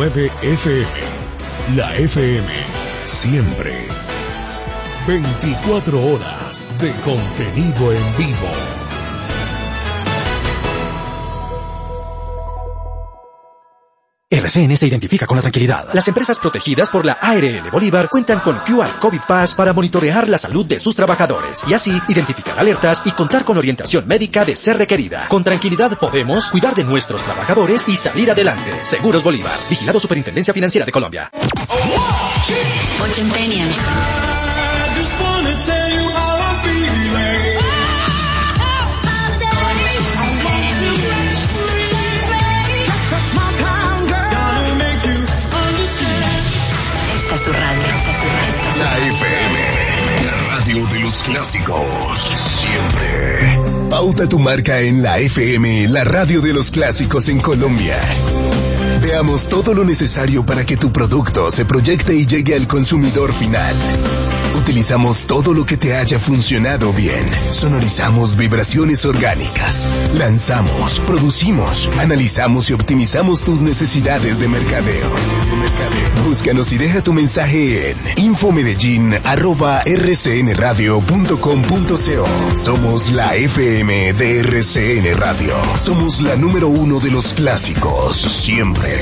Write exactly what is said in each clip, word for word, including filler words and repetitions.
nueve F M. La F M, siempre. veinticuatro horas de contenido en vivo. R C N se identifica con la tranquilidad. Las empresas protegidas por la A R L Bolívar cuentan con Q R COVID Pass para monitorear la salud de sus trabajadores y así identificar alertas y contar con orientación médica de ser requerida. Con tranquilidad podemos cuidar de nuestros trabajadores y salir adelante. Seguros Bolívar. Vigilado Superintendencia Financiera de Colombia. Ochentenials. Su radio, esta es su radio. La F M, la radio de los clásicos, siempre. Pauta tu marca en la F M, la radio de los clásicos en Colombia. Veamos todo lo necesario para que tu producto se proyecte y llegue al consumidor final. Utilizamos todo lo que te haya funcionado bien. Sonorizamos vibraciones orgánicas. Lanzamos, producimos, analizamos y optimizamos tus necesidades de mercadeo. Búscanos y deja tu mensaje en infomedellin arroba r c n radio punto com punto co. Somos la F M de R C N Radio. Somos la número uno de los clásicos, siempre.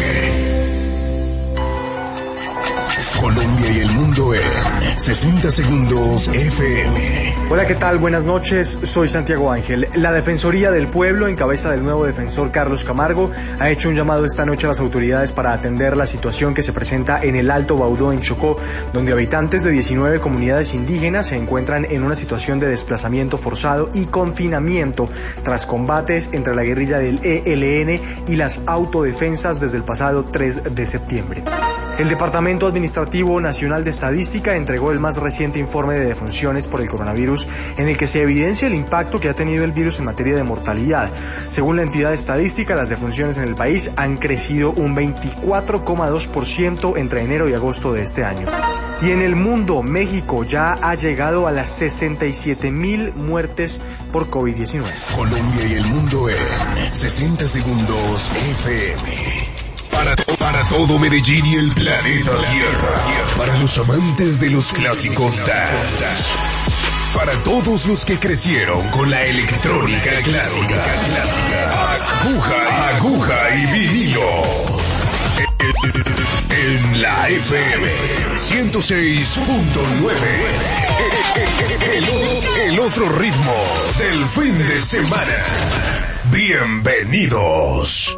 Colombia y el mundo en sesenta segundos F M. Hola, ¿qué tal? Buenas noches, soy Santiago Ángel. La Defensoría del Pueblo, en cabeza del nuevo defensor Carlos Camargo, ha hecho un llamado esta noche a las autoridades para atender la situación que se presenta en el Alto Baudó, en Chocó, donde habitantes de diecinueve comunidades indígenas se encuentran en una situación de desplazamiento forzado y confinamiento tras combates entre la guerrilla del E L N y las autodefensas desde el pasado tres de septiembre. El Departamento Administrativo Nacional de Estadística entregó el más reciente informe de defunciones por el coronavirus, en el que se evidencia el impacto que ha tenido el virus en materia de mortalidad. Según la entidad estadística, las defunciones en el país han crecido un veinticuatro coma dos por ciento entre enero y agosto de este año. Y en el mundo, México ya ha llegado a las sesenta y siete mil muertes por COVID diecinueve. Colombia y el mundo en sesenta segundos F M. Para, para todo Medellín y el planeta Tierra. Para los amantes de los clásicos dance. Para todos los que crecieron con la electrónica clásica. Aguja, aguja y vinilo. En la F M ciento seis punto nueve. El, el otro ritmo del fin de semana. Bienvenidos.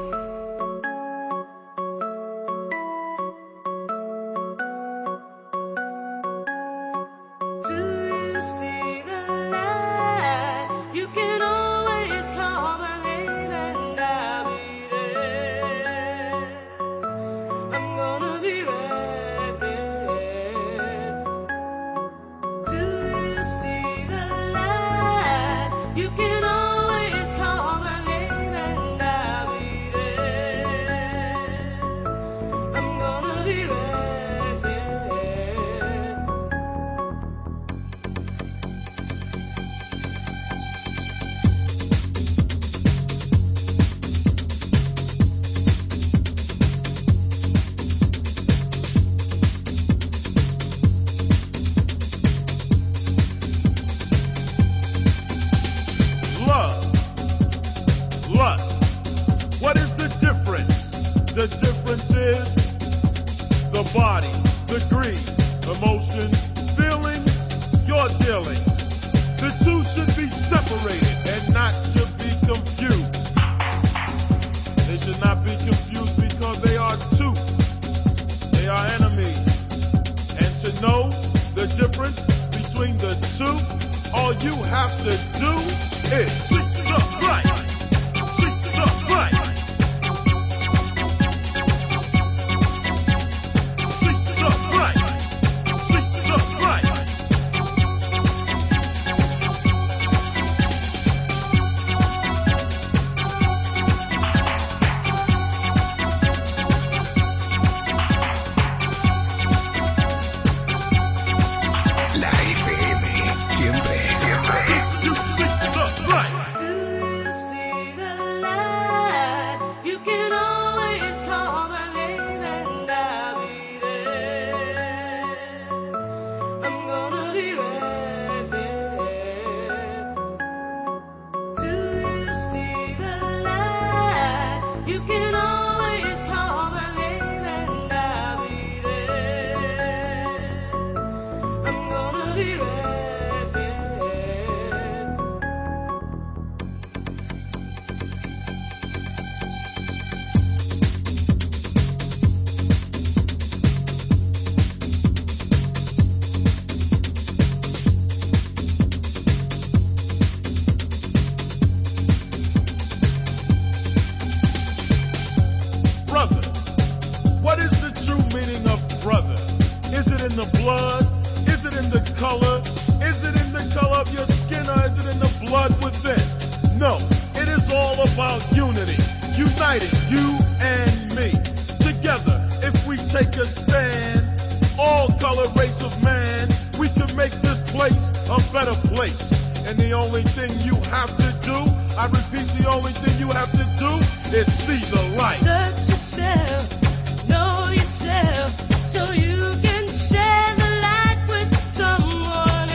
in the blood? Is it in the color? Is it in the color of your skin or is it in the blood within? No, it is all about unity, uniting you and me. Together, if we take a stand, all color, race of man, we can make this place a better place. And the only thing you have to do, I repeat, the only thing you have to do is see the light. Search yourself, know yourself, so you can share the light with someone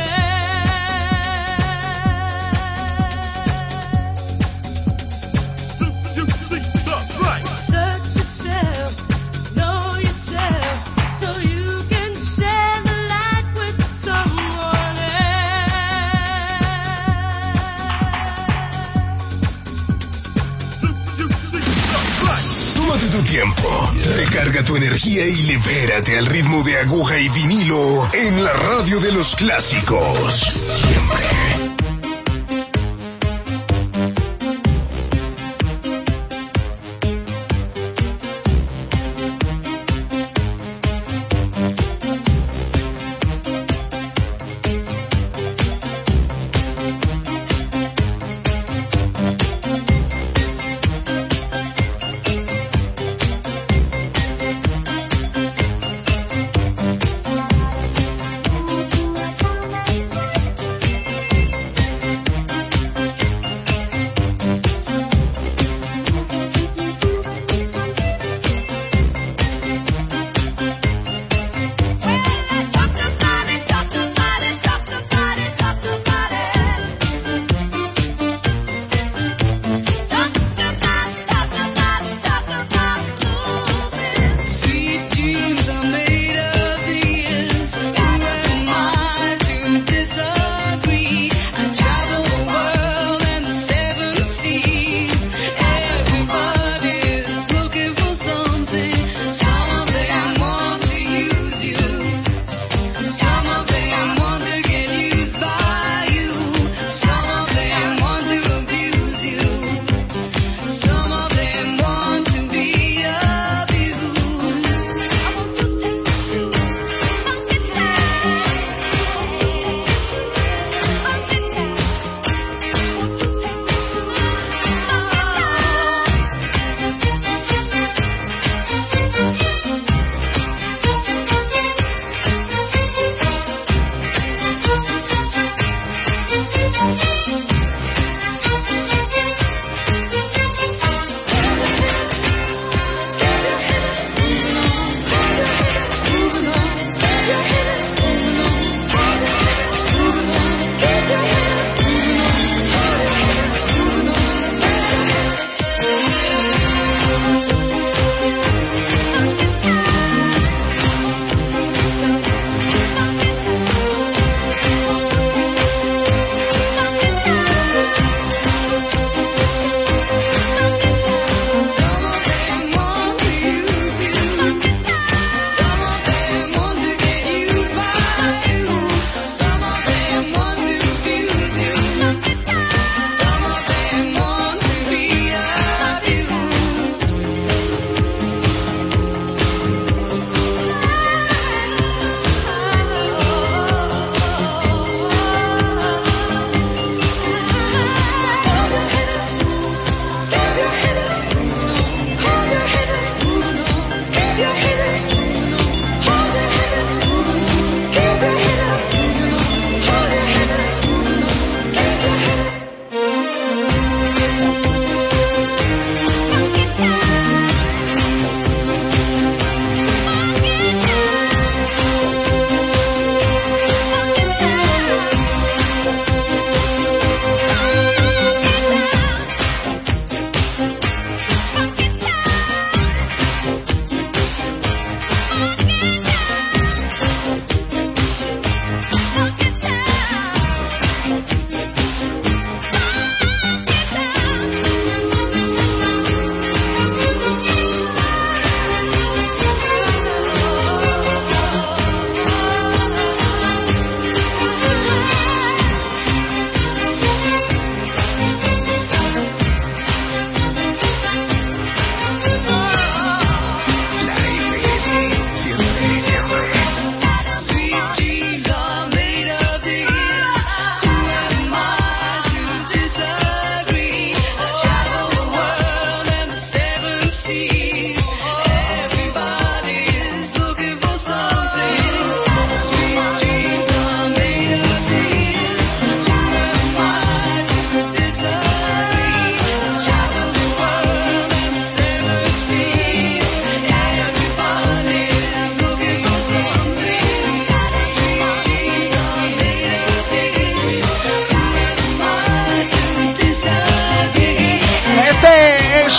else. You see the light. Search yourself, know yourself, so you can share the light with someone else. Tómate tu tiempo, recarga tu energía y libérate al ritmo de aguja y vinilo en la radio de los clásicos. Siempre.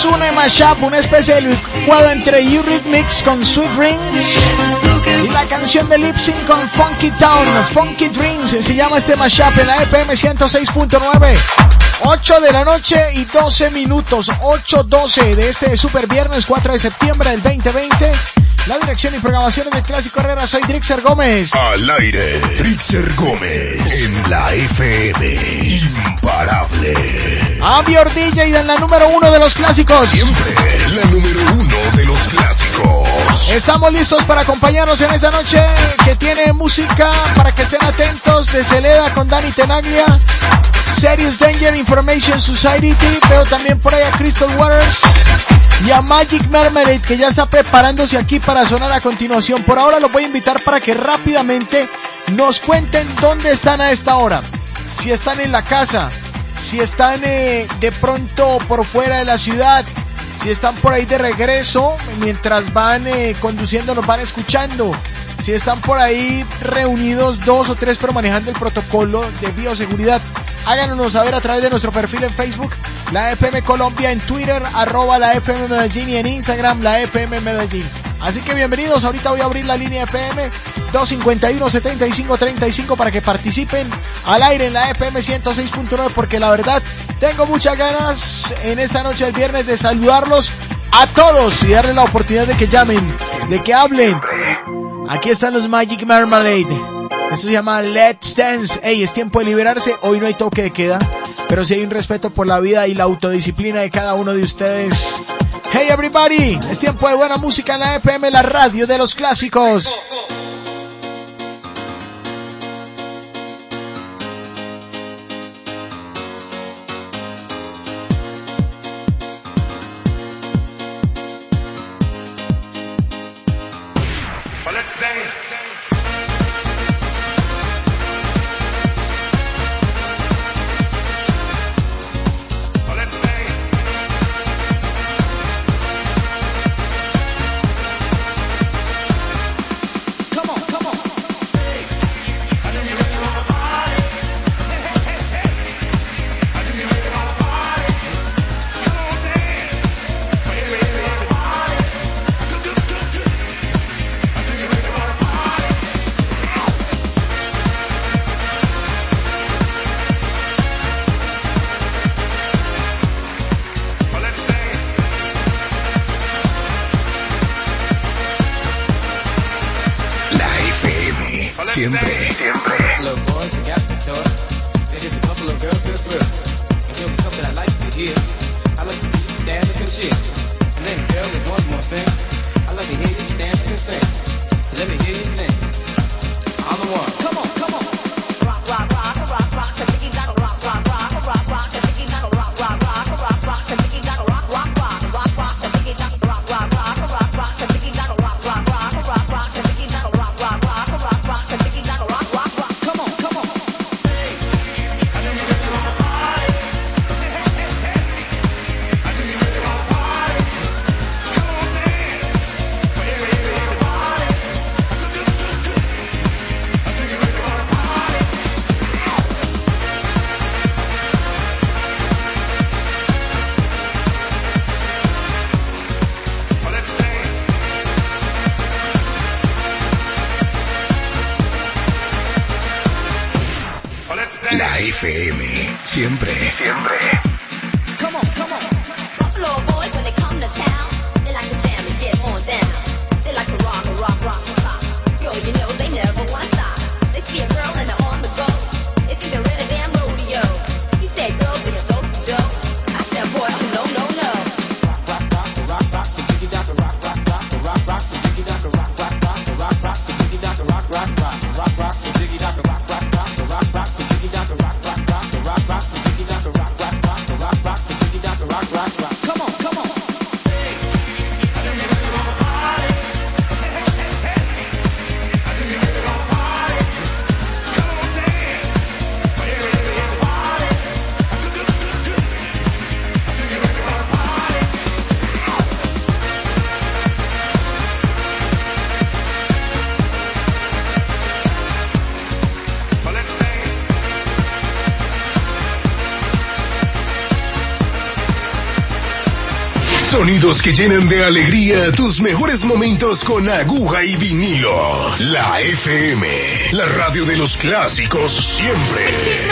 es un mashup, una especie de licuado entre Eurythmics con Sweet Dreams y la canción de Lip Sync con Funky Town, Funky Dreams, se llama este mashup en la F M ciento seis punto nueve. ocho de la noche y doce minutos, ocho doce de este super viernes cuatro de septiembre del veinte veinte. La dirección y programación del Clásico Herrera, soy Drixer Gómez. Al aire, Drixer Gómez, en la F M, imparable. Avior D J en la número uno de los clásicos. Siempre la número uno de los clásicos. Estamos listos para acompañarnos en esta noche que tiene música para que estén atentos de Celeda con Dani Tenaglia, Serious Danger, Information Society, pero también por ahí a Crystal Waters y a Magic Marmalade, que ya está preparándose aquí para sonar a continuación. Por ahora los voy a invitar para que rápidamente nos cuenten dónde están a esta hora. Si están en la casa, si están eh, de pronto por fuera de la ciudad, si están por ahí de regreso, mientras van eh, conduciendo nos van escuchando. Si están por ahí reunidos dos o tres pero manejando el protocolo de bioseguridad, háganos saber a través de nuestro perfil en Facebook, la F M Colombia, en Twitter, arroba la F M Medellín, y en Instagram, la F M Medellín. Así que bienvenidos, ahorita voy a abrir la línea F M dos cinco uno, setenta y cinco treinta y cinco para que participen al aire en la F M ciento seis punto nueve, porque la verdad tengo muchas ganas en esta noche del viernes de saludarlos a todos y darles la oportunidad de que llamen, de que hablen. Aquí están los Magic Marmalade. Esto se llama Let's Dance. Ey, es tiempo de liberarse. Hoy no hay toque de queda, pero sí hay un respeto por la vida y la autodisciplina de cada uno de ustedes. Hey everybody, es tiempo de buena música en la F M, la radio de los clásicos. Siempre, siempre. La F M, siempre, siempre. Come on, come on. Buffalo boys, when they come to town, they like to jam and get on down. They like to rock, rock, rock, rock. Yo, you know they never want to stop. They see a girl and they're on the go. They think they're in a damn rodeo. He said, girls, they're so dope. I said, boy, oh, no, no, no. Rock, rock, rock, rock, rock, the jiggy rock, rock, rock, rock, rock, rock, the jiggy rock, rock, rock, rock, rock, rock, the jiggy rock, rock, rock, rock, rock, rock, the jiggy rock, rock, rock, rock, rock, rock, the jiggy rock, rock, rock, rock, rock, rock, the jiggy rock, rock, rock, rock, rock, rock, the jiggy rock, rock, Sonidos que llenan de alegría tus mejores momentos con aguja y vinilo. La F M, la radio de los clásicos siempre.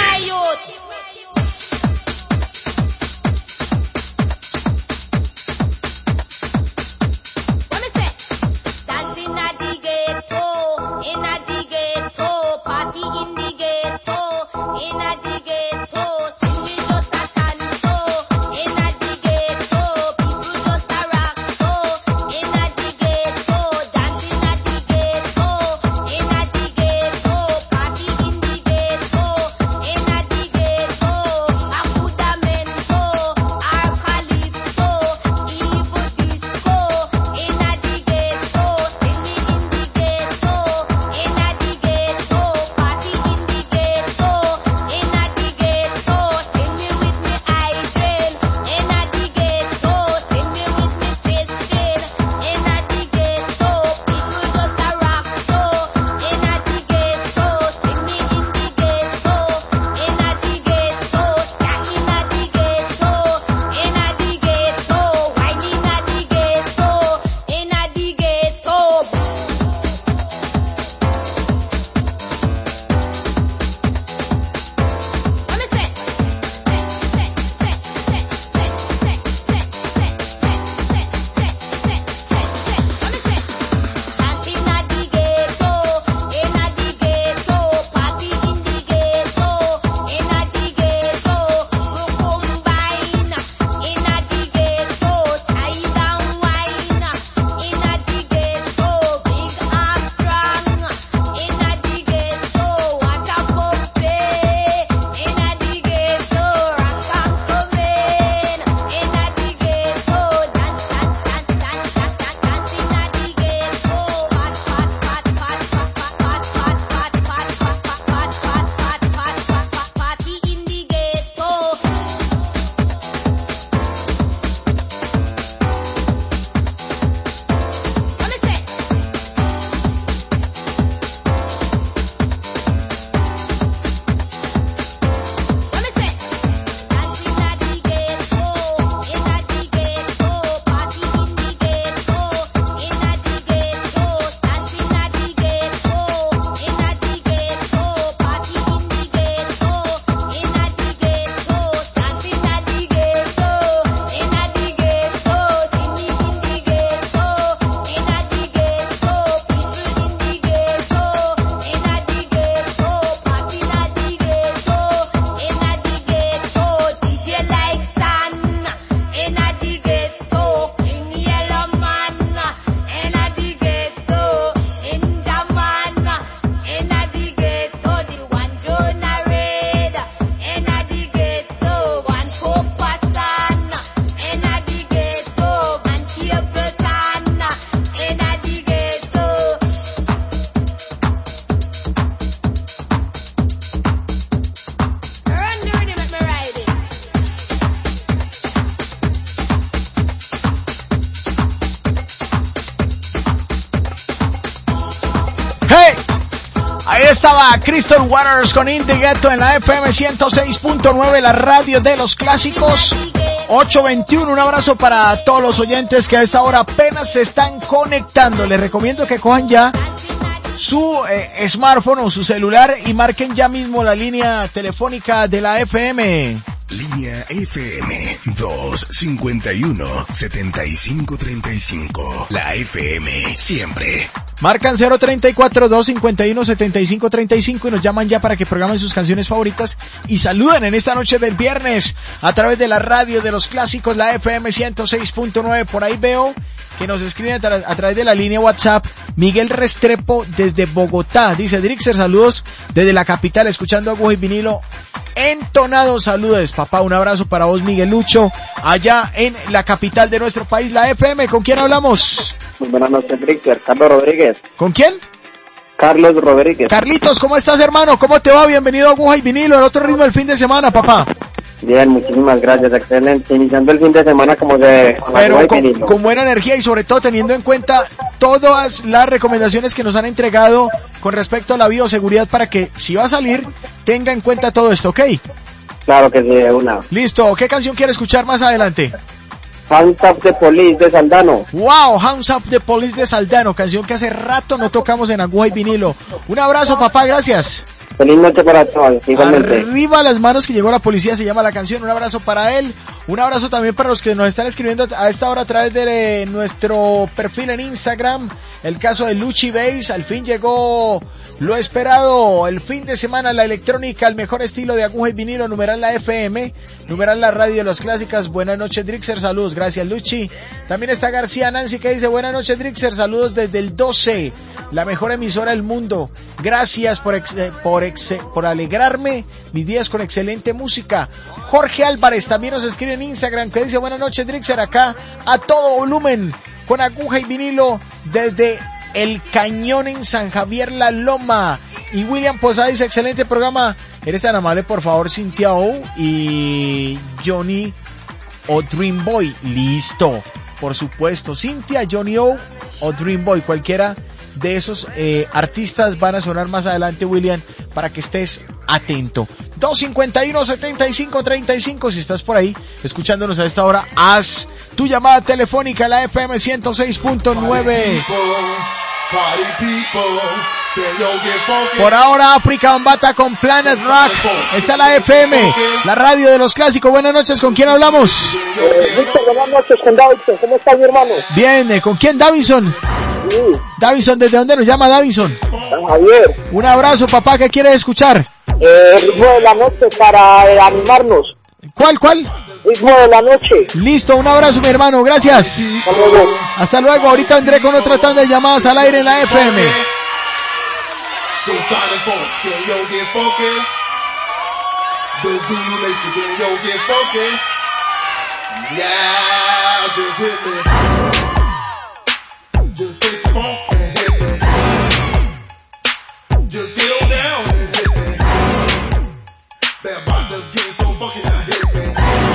Estaba Crystal Waters con In The Ghetto en la F M ciento seis punto nueve, la radio de los clásicos. ocho veintiuno, un abrazo para todos los oyentes que a esta hora apenas se están conectando. Les recomiendo que cojan ya su eh, smartphone o su celular y marquen ya mismo la línea telefónica de la F M. Línea F M dos cincuenta y uno setenta y cinco treinta y cinco. La F M siempre. Marcan cero treinta y cuatro, dos cincuenta y uno, setenta y cinco treinta y cinco y nos llaman ya para que programen sus canciones favoritas y saluden en esta noche del viernes a través de la radio de los clásicos, la F M ciento seis punto nueve. Por ahí veo que nos escriben a, tra- a través de la línea WhatsApp Miguel Restrepo desde Bogotá. Dice: Drixer, saludos desde la capital, escuchando Aguja y Vinilo entonado. Saludos, papá, un abrazo para vos, Miguel Lucho, allá en la capital de nuestro país, la F M. ¿Con quién hablamos? Muy buenas noches, Drixer. Carlos Rodríguez. ¿Con quién? Carlos Rodríguez. Carlitos, ¿cómo estás, hermano? ¿Cómo te va? Bienvenido a Aguja y Vinilo, el otro ritmo del fin de semana, papá. Bien, muchísimas gracias, excelente. Iniciando el fin de semana como de... Pero con, con buena energía y sobre todo teniendo en cuenta todas las recomendaciones que nos han entregado con respecto a la bioseguridad para que si va a salir tenga en cuenta todo esto, ¿ok? Claro que sí, de una. Listo, ¿qué canción quiere escuchar más adelante? Hands Up the Police de Saldano. Wow, Hands Up the Police de Saldano, canción que hace rato no tocamos en Aguja y Vinilo. Un abrazo, papá, gracias. Feliz noche para todos, igualmente. Arriba las manos que llegó la policía, se llama la canción. Un abrazo para él. Un abrazo también para los que nos están escribiendo a esta hora a través de nuestro perfil en Instagram. El caso de Luchi Bass, al fin llegó lo esperado. El fin de semana la electrónica, el mejor estilo de Aguja y Vinilo, numeral la F M, numeral la radio de las clásicas. Buenas noches, Drixer, saludos, gracias Luchi. También está García Nancy que dice, buenas noches, Drixer, saludos desde el doce, la mejor emisora del mundo. Gracias por ex, por ex, por alegrarme mis días con excelente música. Jorge Álvarez también nos escribe en Instagram que dice, buenas noches, Drixer, acá a todo volumen con Aguja y Vinilo desde El Cañón en San Javier La Loma. Y William Posada dice, excelente programa, eres tan amable, por favor, Cintia O y Johnny o Dream Boy. Listo, por supuesto, Cintia, Johnny O o Dream Boy, cualquiera de esos eh, artistas van a sonar más adelante, William, para que estés atento. dos cincuenta y uno, setenta y cinco, treinta y cinco, si estás por ahí escuchándonos a esta hora, haz tu llamada telefónica a la F M ciento seis punto nueve. Por ahora, África Bambata con Planet Rock. Está la F M, la radio de los clásicos. Buenas noches, ¿con quién hablamos? Eh, Víctor, buenas noches, con Davidson. ¿Cómo está mi hermano? Bien, eh, ¿con quién, Davidson? Sí. Davidson, ¿desde dónde nos llama Davidson? San Javier. Un abrazo, papá, ¿qué quieres escuchar? Eh, ritmo de la noche para eh, animarnos. ¿Cuál, cuál? Ritmo de la noche. Listo, un abrazo, mi hermano, gracias. Hasta luego. Hasta luego, ahorita vendré con otra tanda de llamadas al aire en la F M. Just face the funk and hit me. Just get down and hit me. That body just getting so funky now hit me.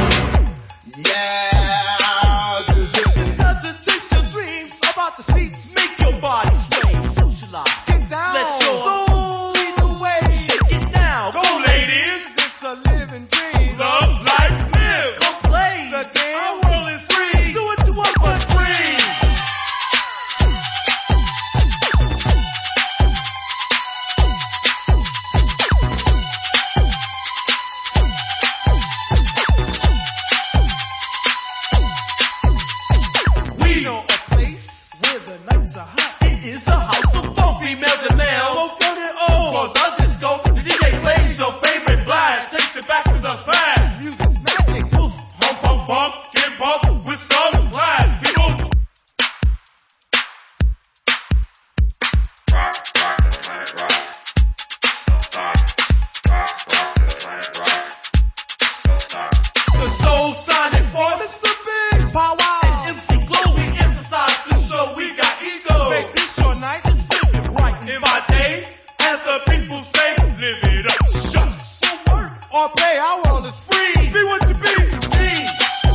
Yeah, just hit me. Time to chase your dreams about the seats, make your body sway. Socialize, get down, let your soul lead the way. Shake it now, go ladies. It's a living dream. Love, life, live. Come play the game. Our world is free. Do what you want for free. It's a house of funk, females and males. Both got it on. For the disco, the D J plays your favorite blast. Takes it back to the past. Music's magic. Poof, bump, bump, bump, get bumped with some class. People. Rock, rock the planet rock. Don't stop. Rock, rock the planet rock. Don't stop. The soul sonic force. It's a big power. And M C Glow, we emphasize the show. We got ego. Make this your night. Just live it right in my day. As the people say, live it up. Shut. For work or play, our world is free. Be what you be to me.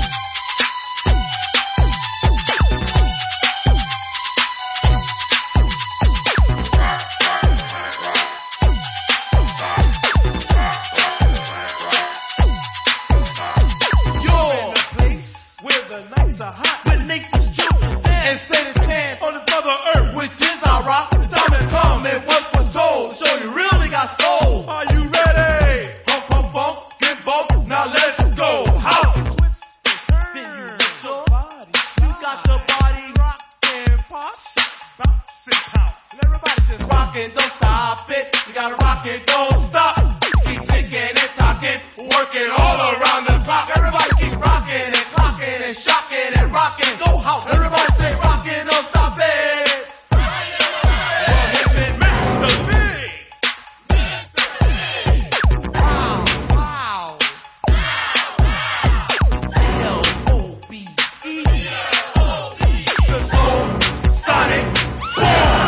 Rock, rock the planet rock. Don't stop. Rock, rock the planet rock. Don't stop. You're in a place where the nights are hot, where nature's children dance and set a chance on this mother earth, which is our rock. The time has come and work for soul. Show you really got soul. Are you ready? Pump, pump, pump, get bump. Now let's go. House. Then you let your body. You got the body rock and pop. Bounce and pounce. And everybody just rock it, don't stop it. You gotta rock it, don't stop. Keep ticking and talking, working all around the clock. Everybody keep rocking and clocking and shocking and rocking. Go house. Everybody say rocking, don't stop it. Hip it, Mister Big. Wow, wow. L O B E. The Soul Sonic Boom.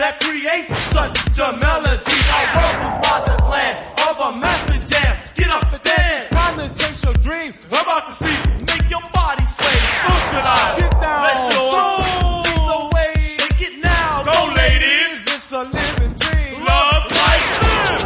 that creates such a melody. Our world is by the glance of a master jam. Get up and dance, time to chase your dreams. About to see, make your body sway. Socialize, get down, let your soul lead the way. Shake it now, go ladies. It's a living dream. Love like this.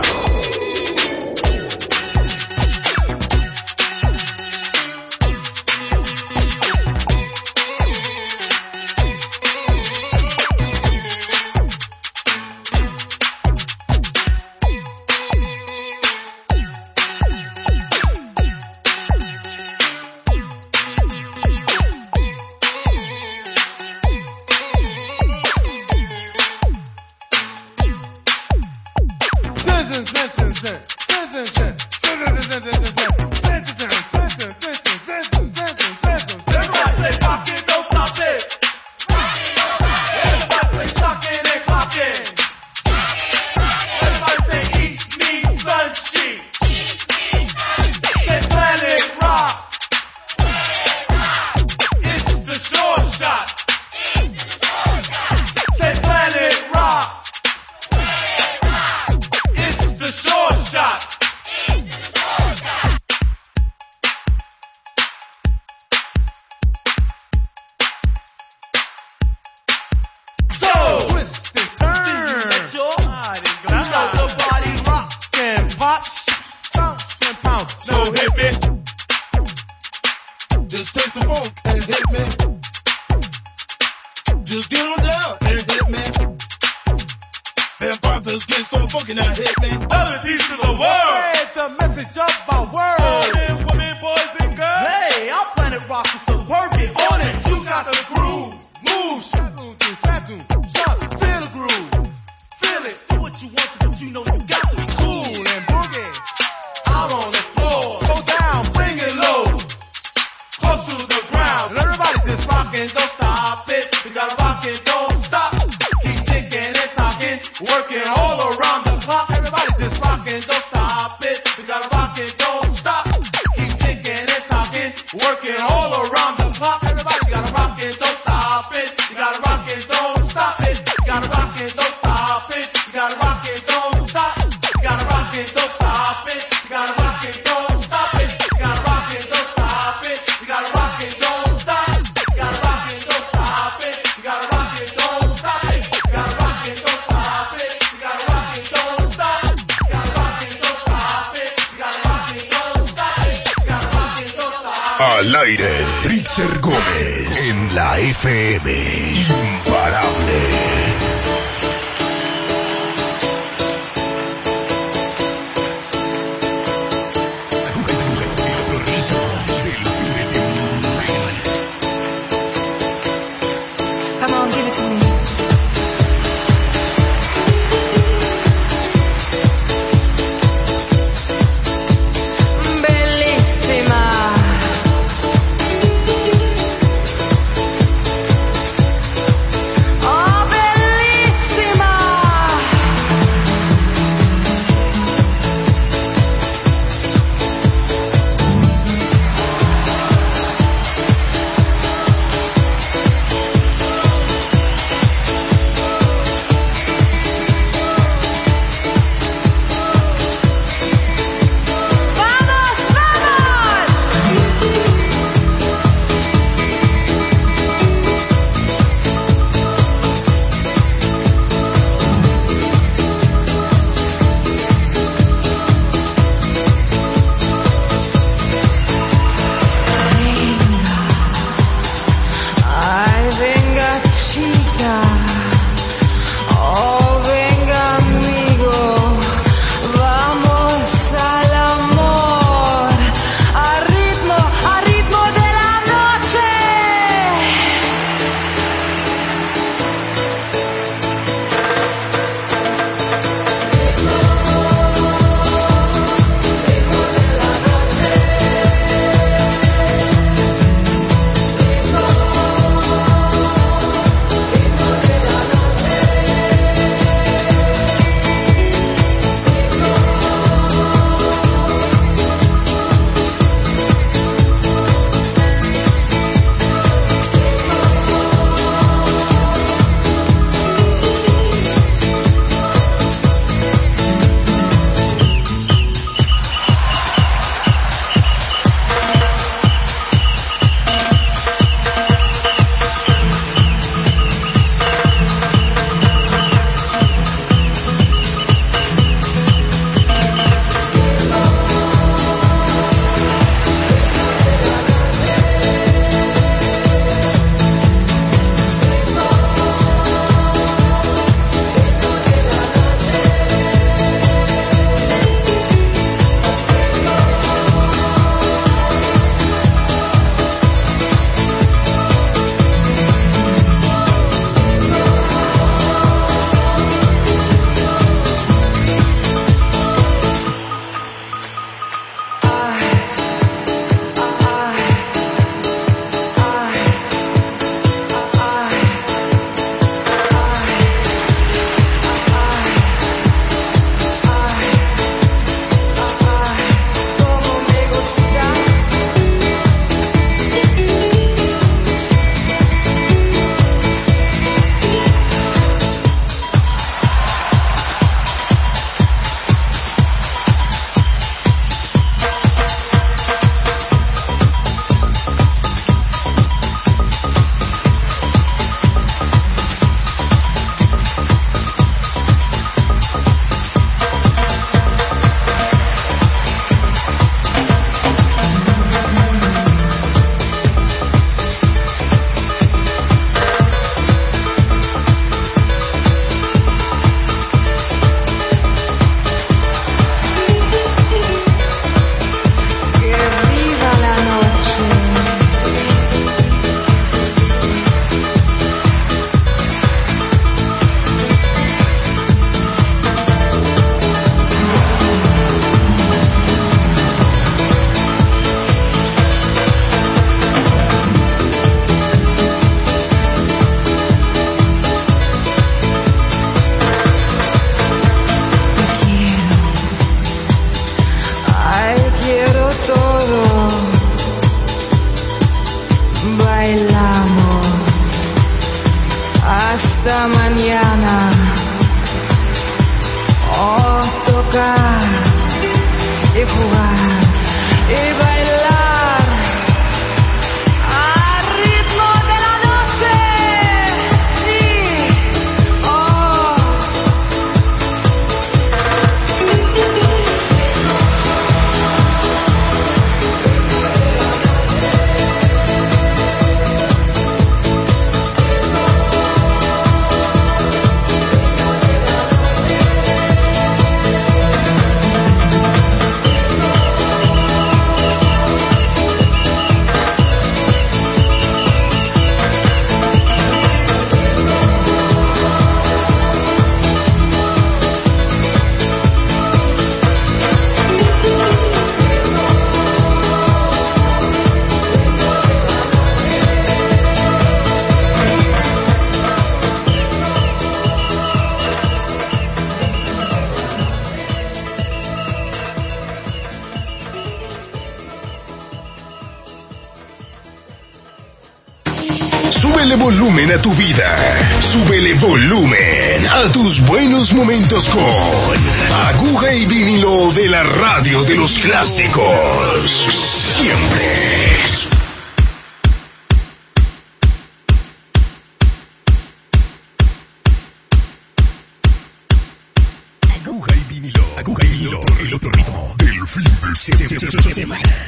Al aire, Trixer Gómez en la F M. Imparable. Oh, baby. bailamos hasta mañana. Oh, tocar y jugar y bailar al ritmo de la noche. Sí, oh. Súbele volumen a tu vida. Súbele volumen a tus buenos momentos con Aguja y Vinilo de la radio de los clásicos. Siempre. Aguja y Vinilo. Aguja y Vinilo. El otro ritmo del fin de semana.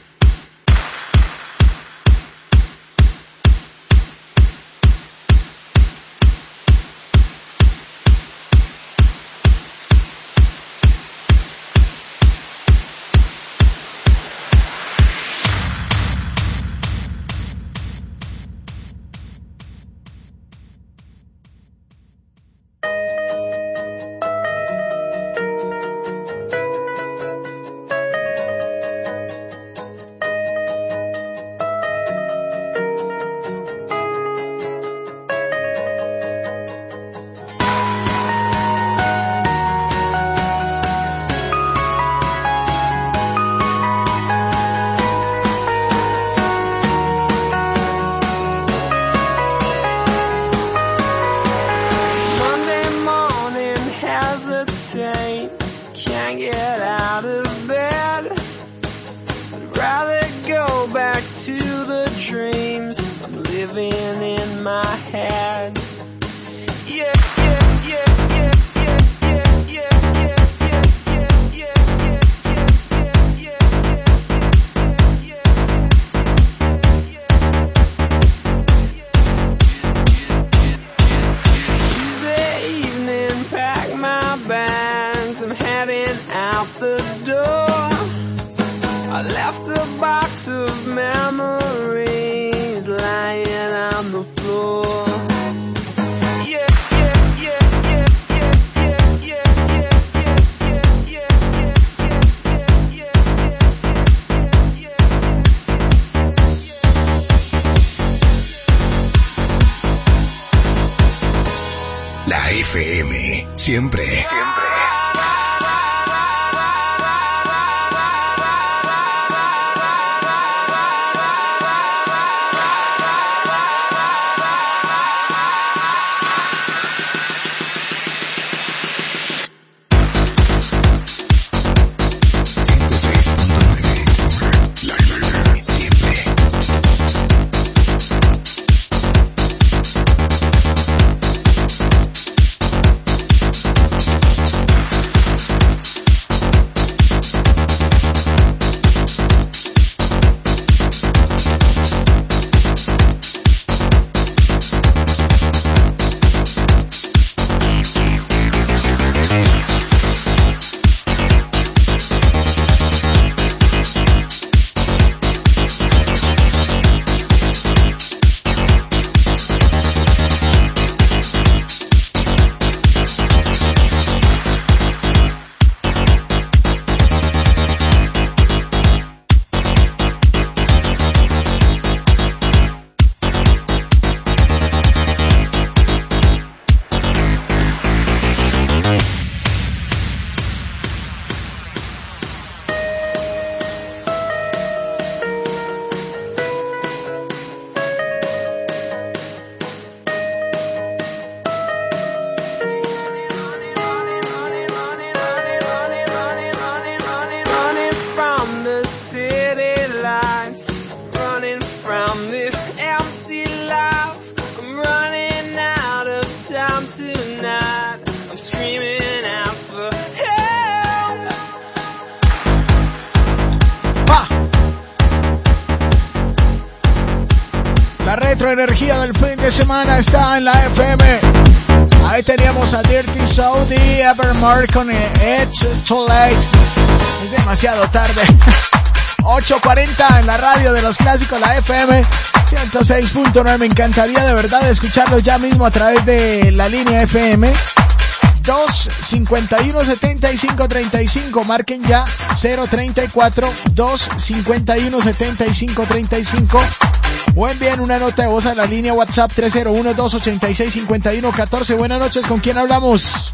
La F M, siempre. Siempre. from this empty life. I'm running out of time tonight. I'm screaming out for help. Pa. La retroenergía del fin de semana está en la F M. Ahí teníamos a Dirty South y Evermore con It's Too Late. Es demasiado tarde. ocho cuarenta en la radio de los clásicos, la F M ciento seis punto nueve. Me encantaría de verdad escucharlos ya mismo a través de la línea F M. dos cincuenta y uno setenta y cinco treinta y cinco. Marquen ya cero treinta y cuatro, dos cincuenta y uno setenta y cinco treinta y cinco. O envíen una nota de voz a la línea WhatsApp tres cero uno, dos ochenta y seis, cincuenta y uno catorce. Buenas noches, ¿con quién hablamos?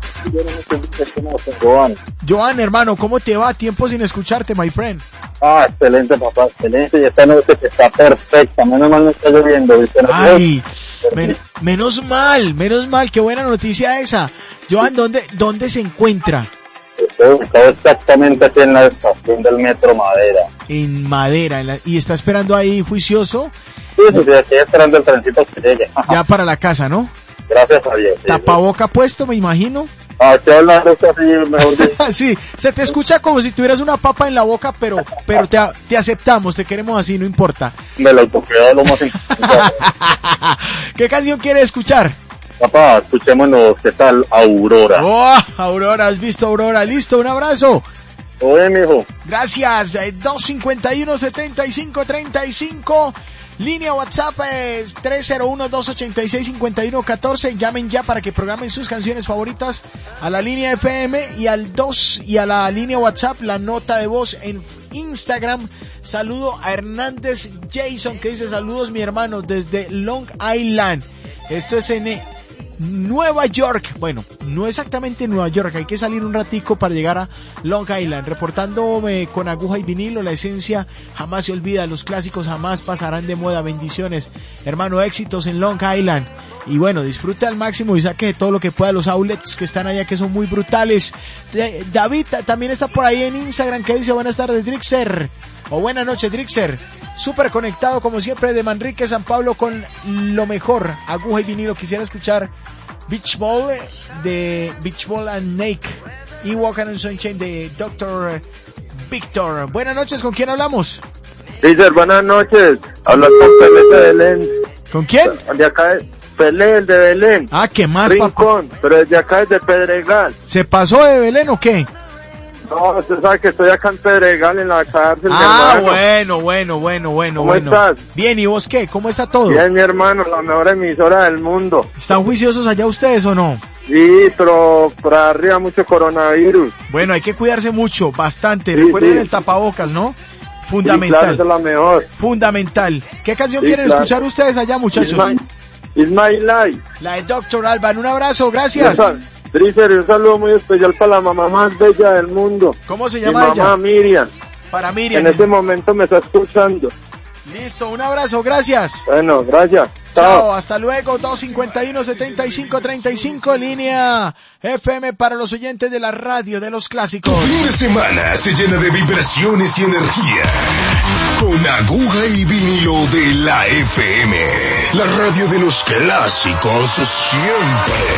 Joan. Joan, hermano, ¿cómo te va? Tiempo sin escucharte, my friend. Ah, excelente, papá, excelente. Y esta noche está perfecta. Menos mal no está lloviendo, ¿viste? Ay, men- menos mal, menos mal. Qué buena noticia esa. Joan, ¿dónde, dónde se encuentra? Estoy ubicado exactamente aquí en la estación del Metro Madera. En Madera. En la, ¿y está esperando ahí juicioso? Sí, sí, sí, estoy esperando el trencito que llegue. Ya para la casa, ¿no? Gracias a Dios. Sí, Tapaboca sí. Puesto, me imagino. Ah, estoy hablando así, mejor dicho. Sí, se te escucha como si tuvieras una papa en la boca, pero pero te, te aceptamos, te queremos así, no importa. Me lo autocuidado lo más importante. ¿Qué canción quieres escuchar? Papá, escuchémonos, ¿qué tal? Aurora. Oh, Aurora, ¿has visto Aurora? Listo, un abrazo. Oye, mijo. Gracias, eh, dos cincuenta y uno setenta y cinco treinta y cinco. Línea WhatsApp es tres cero uno, dos ochenta y seis, cincuenta y uno catorce. Llamen ya para que programen sus canciones favoritas a la línea F M y al dos y a la línea WhatsApp la nota de voz en Instagram. Saludo a Hernández Jason que dice saludos mi hermano desde Long Island. Esto es en Nueva York. Bueno, no exactamente Nueva York, hay que salir un ratico para llegar a Long Island. Reportándome con aguja y vinilo, la esencia jamás se olvida, los clásicos jamás pasarán de moda. Bendiciones, hermano, éxitos en Long Island. Y bueno, disfruta al máximo y saque de todo lo que pueda los outlets que están allá, que son muy brutales. De, David también está por ahí en Instagram, que dice buenas tardes Drixer, o buenas noches Drixer. Súper conectado como siempre de Manrique, San Pablo, con lo mejor, aguja y vinilo. Quisiera escuchar Beach Ball de Beach Ball and Nake y Walking on Sunshine de doctor Víctor. Buenas noches, ¿con quién hablamos? Drixer, buenas noches. Hablas con Pelé de Belén. ¿Con quién? De acá es Pelé, el de Belén. Ah, ¿qué más, Rincón, papá? pero desde acá es de Pedregal. ¿Se pasó de Belén o qué? No, usted sabe que estoy acá en Pedregal, en la cárcel. Ah, mi hermano. bueno, bueno, bueno, bueno, ¿Cómo bueno. estás? Bien, ¿y vos qué? ¿Cómo está todo? Bien, mi hermano, la mejor emisora del mundo. ¿Están juiciosos allá ustedes o no? Sí, pero por arriba mucho coronavirus. Bueno, hay que cuidarse mucho, bastante. Sí, Recuerden sí. el tapabocas, ¿no? Sí, Fundamental. claro, esa es la mejor. Fundamental. ¿Qué canción Sí, quieren claro. escuchar ustedes allá, muchachos? It's my, it's my life. La de doctor Alban. Un abrazo, gracias. Drixer, un saludo muy especial para la mamá más bella del mundo. ¿Cómo se Mi llama mamá ella? Miriam. Para Miriam. En este momento me está escuchando. Listo, un abrazo, gracias. Bueno, gracias. Chao, Chao. hasta luego. dos cincuenta y uno setenta y cinco treinta y cinco, línea F M para los oyentes de la radio de los clásicos. Tu fin de semana se llena de vibraciones y energía. Con aguja y vinilo de la F M. La radio de los clásicos siempre.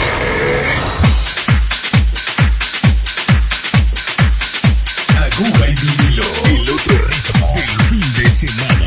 Aguja y vinilo. El otro ritmo del fin de semana.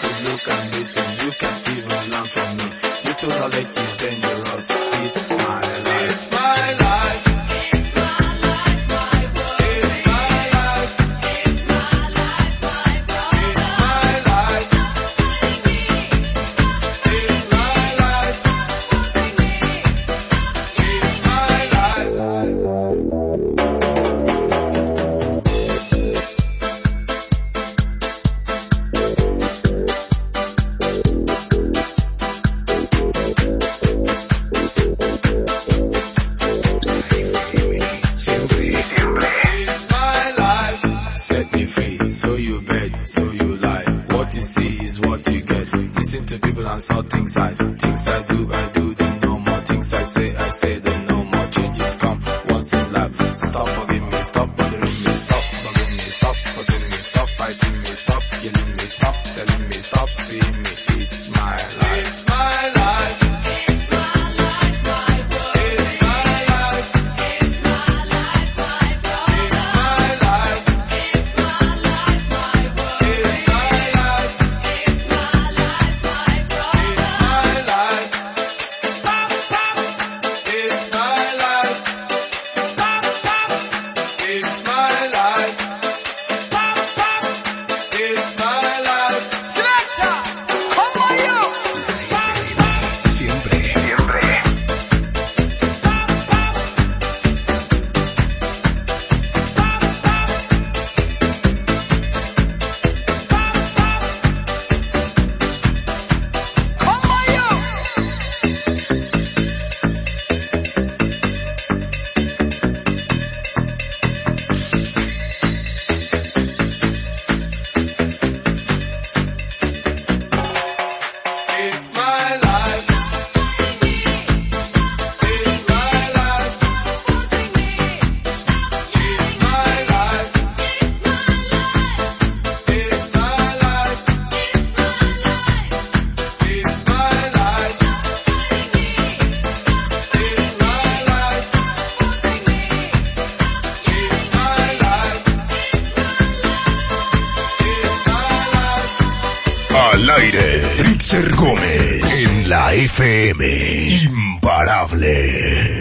you look and listen, you can't even learn from me. Little knowledge is dangerous. It's my life. It's my life. Al aire, Trixer Gómez en la F M. Imparable.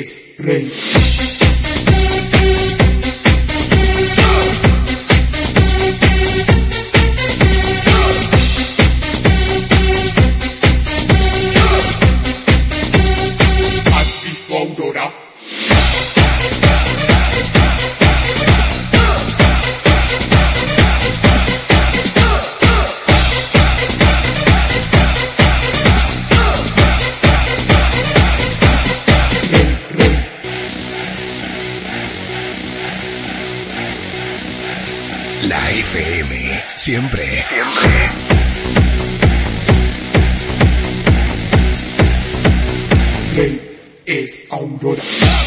es rey. ¿Has visto Aurora? La F M, siempre, siempre. Rey es Aurora.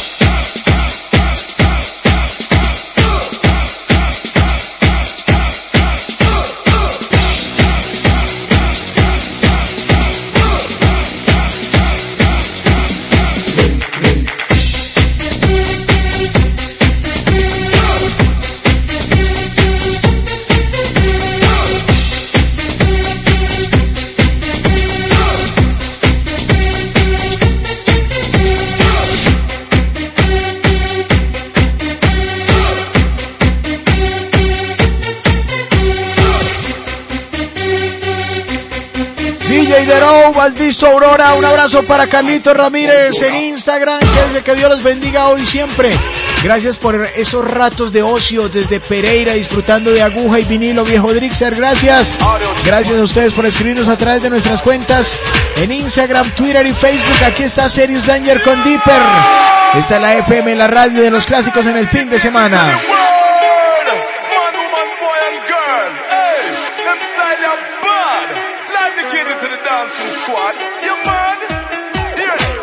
¿Has visto Aurora? Un abrazo para Carlitos Ramírez en Instagram, que desde que Dios los bendiga hoy y siempre. Gracias por esos ratos de ocio desde Pereira, disfrutando de aguja y vinilo, viejo Drixer. Gracias. Gracias a ustedes por escribirnos a través de nuestras cuentas en Instagram, Twitter y Facebook. Aquí está Serious Danger con Dipper. Esta es la F M, la radio de los clásicos en el fin de semana. To the dancing squad, you mad? Yes.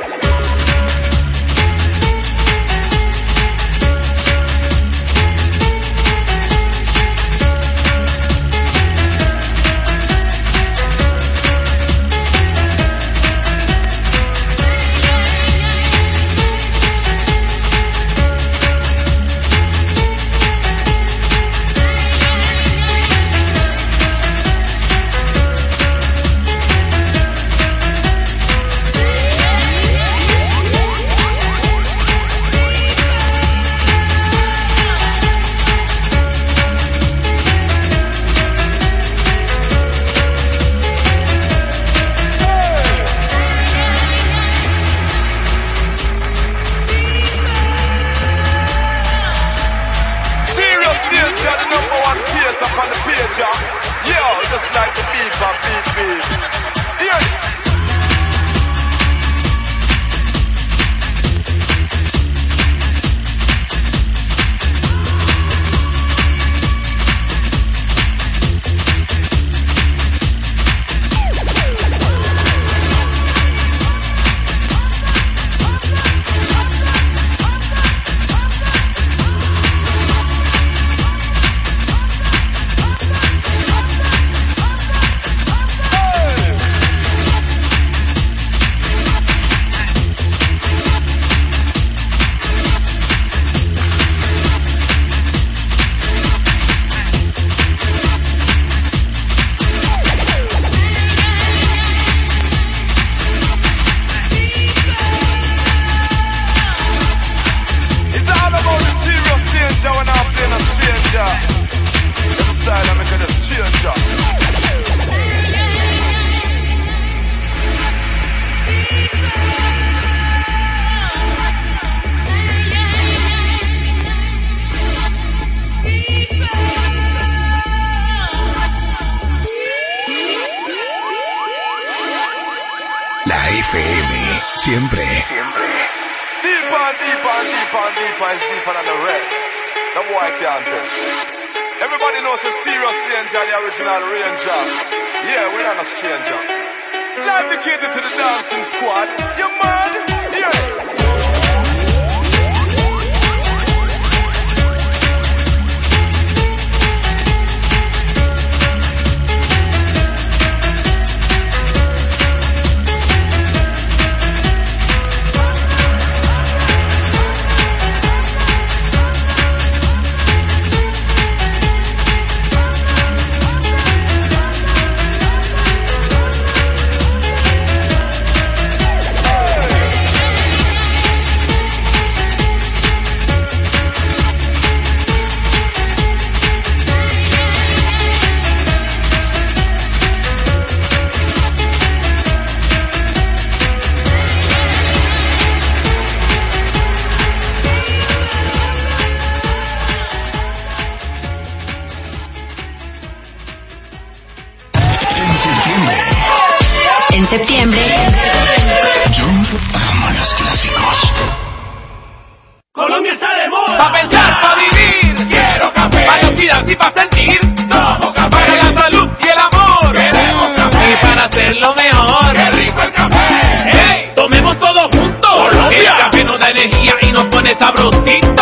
La F M, siempre. Siempre. Deeper, deeper, deeper, deeper is deeper than the rest. The boy can't test. Everybody knows the serious danger, the original ranger. Yeah, we're not a stranger. Dedicated to the dancing squad. You mad? Yes. septiembre. Yo amo los clásicos. Colombia está de moda. Pa' pensar, pa' vivir. Quiero café. Para oxidarse y pa' sentir. Tomo café. Para la salud y el amor. Queremos café. Y para hacerlo mejor. Qué rico el café. Hey, tomemos todos juntos. Colombia. El café nos da energía y nos pone sabrosito.